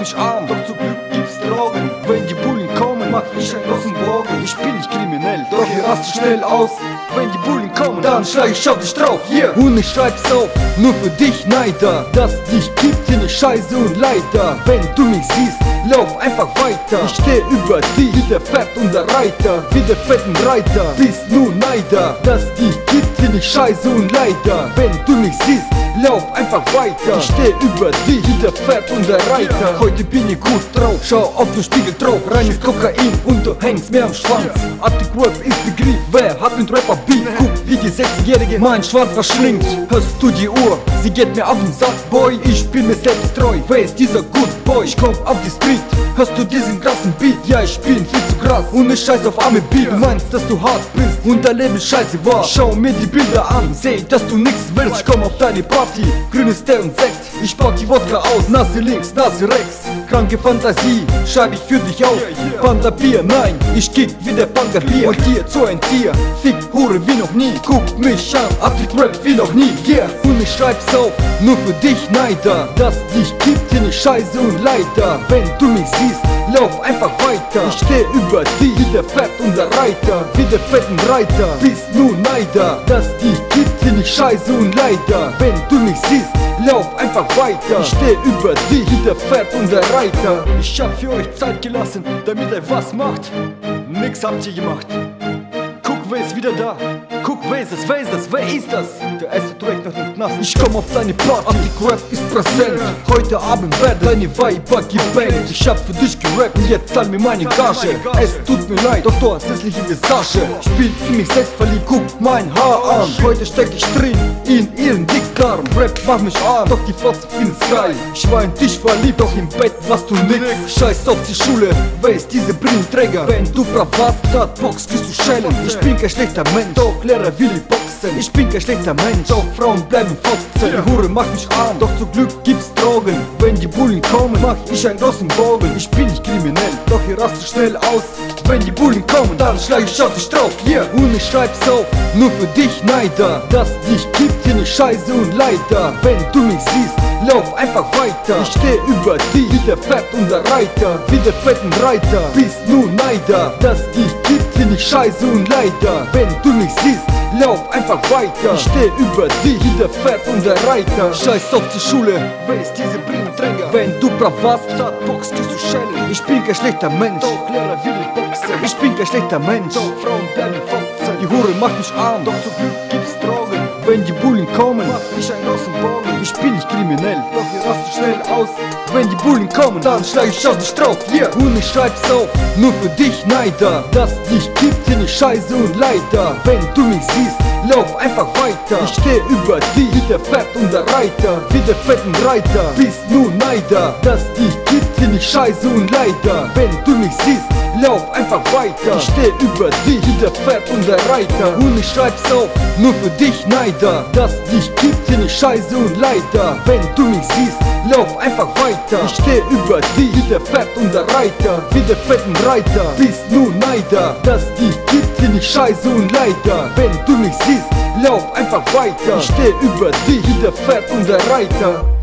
mich arm, doch zum Glück gibt's Drogen. Wenn die Bullen kommen, mach ich einen großen Bogen. Ich bin nicht kriminell, doch ihr rastet schnell aus. Wenn die Bullen kommen, dann schlag ich auf dich drauf, yeah. Und ich schreib's auf, nur für dich Neider, dass dich gibt hier ne Scheiße und Leider. Wenn du mich siehst, lauf einfach weiter. Ich steh über dich, wie der Pferd und der Reiter, wie der fetten Reiter. Bist nur Neider, dass dich gibt hier ne Scheiße und Leider. Wenn du mich siehst, lauf einfach weiter. Ich steh über dich, wie der Pferd und der Reiter. Heute bin ich gut drauf, schau auf den Spiegel drauf. Reines Kokain und du hängst mir am Schwanz. Arctic Rap ist Begriff, wer hat den Rapper Beat? Guck, wie die 6-Jährige meinen Schwanz verschlingt. Hörst du die Uhr, sie geht mir auf den Sack, Boy. Ich bin mir selbst treu, wer ist dieser Good Boy? Ich komm auf die Street, hörst du diesen krassen Beat? Ja, ich bin viel zu krass und ich scheiß auf arme Beat. Du meinst, dass du hart bist und dein Leben scheiße war. Schau mir die Bilder an, seh, dass du nix willst. Ich komm auf deine Party, grünes Tee und Sekt. Ich pack die Wodka aus, Nase links, Nase rechts. Kranke Fantasie, schreib ich für dich auf. Panda Bier, nein, ich kick wie der Panga Bier. Und Tier zu ein Tier, fick Hure wie noch nie. Guck mich an, Arctic Rap wie noch nie, yeah. Und ich schreib's auf, nur für dich Neider, dass dich gibt hier ne Scheiße und Leider. Wenn du mich siehst, lauf einfach weiter. Ich steh über dich, wie der Pferd und der Reiter, wie der fetten Reiter. Bist nur Neider, dass dich gibt hier ne Scheiße und Leider. Wenn du mich siehst, lauf einfach weiter. Ich steh über dich, wie der Pferd und der Reiter. Ich hab für euch Zeit gelassen, damit ihr was macht. Nix habt ihr gemacht. Guck, wer ist wieder da? Guck, wer ist das? Wer ist das? Wer ist das? Der erste Track noch nicht nass. Ich komm auf deine Party, Arctic Rap ist präsent. Heute Abend werden deine Weiber gebankt. Ich hab für dich gerappt und jetzt zahl mir meine Gage. Es tut mir leid, doch du hast hässliche Visage. Ich bin in mich selbst verliebt, guck mein Haar an. Heute steck ich drin in ihren Dickdarm. Rap macht mich arm, doch die Fotze findet's geil. Ich war in dich verliebt, doch im Bett warst du nix. Scheiß auf die Schule, wer ist diese Brillenträger? Wenn du brav warst, dat Box kriegst du Schellen. Ich bin kein schlechter Mensch, doch Lehrer will ich boxen. Ich bin kein schlechter Mensch, doch Frauen bleiben fotzen. Die Hure macht mich arm, doch zum Glück gibt's Drogen. Wenn die Bullen kommen, mach ich einen großen Bogen. Ich bin nicht kriminell, doch ihr rastet schnell aus. Wenn die Bullen kommen, dann schlag ich auf dich drauf, yeah. Und ich schreib's auf, nur für dich Neider, dass dich gibt hier ne Scheiße und Leider. Wenn du mich siehst, lauf einfach weiter. Ich steh über dich, wie der Pferd und der Reiter, wie der fetten Reiter. Bist nur Neider, dass dich gibt hier ne Scheiße und Leider. Wenn du mich siehst, lauf einfach weiter. Ich steh über dich, wie der Pferd und der Reiter. Scheiß auf die Schule, wer ist diese Brillenträger? Wenn du brav warst, dat Box kriegst du Schellen. Ich bin kein schlechter Mensch, doch Lehrer will ich boxen. Ich bin kein schlechter Mensch, doch Frauen bleiben fotzen. Die Hure macht mich arm, doch zum Glück gibt's Drogen. Wenn die Bullen kommen, mach ich einen großen Bogen. Ich bin nicht kriminell, doch ihr rastet schnell aus. Wenn die Bullen kommen, dann schlag ich auf dich drauf, yeah. Und ich schreib's auf, nur für dich Neider, dass dich gibt hier ne Scheiße und Leider. Wenn du mich siehst, lauf einfach weiter. Ich steh über dich, wie der Pferd und der Reiter, wie der fetten Reiter. Bist nur Neider, dass dich gibt hier ne Scheiße und Leider. Wenn du mich siehst, lauf einfach weiter. Ich steh über dich, wie der Pferd und der Reiter. Und ich schreib's auf, nur für dich Neider, dass dich gibt hier ne Scheiße und Leider. Wenn du mich siehst, lauf einfach weiter. Ich steh über dich, wie der Pferd und der Reiter, wie der fetten Reiter. Bist nur Neider, dass dich gibt hier ne Scheiße und Leider. Wenn du mich siehst, lauf einfach weiter. Ich steh über dich, wie der Pferd und der Reiter.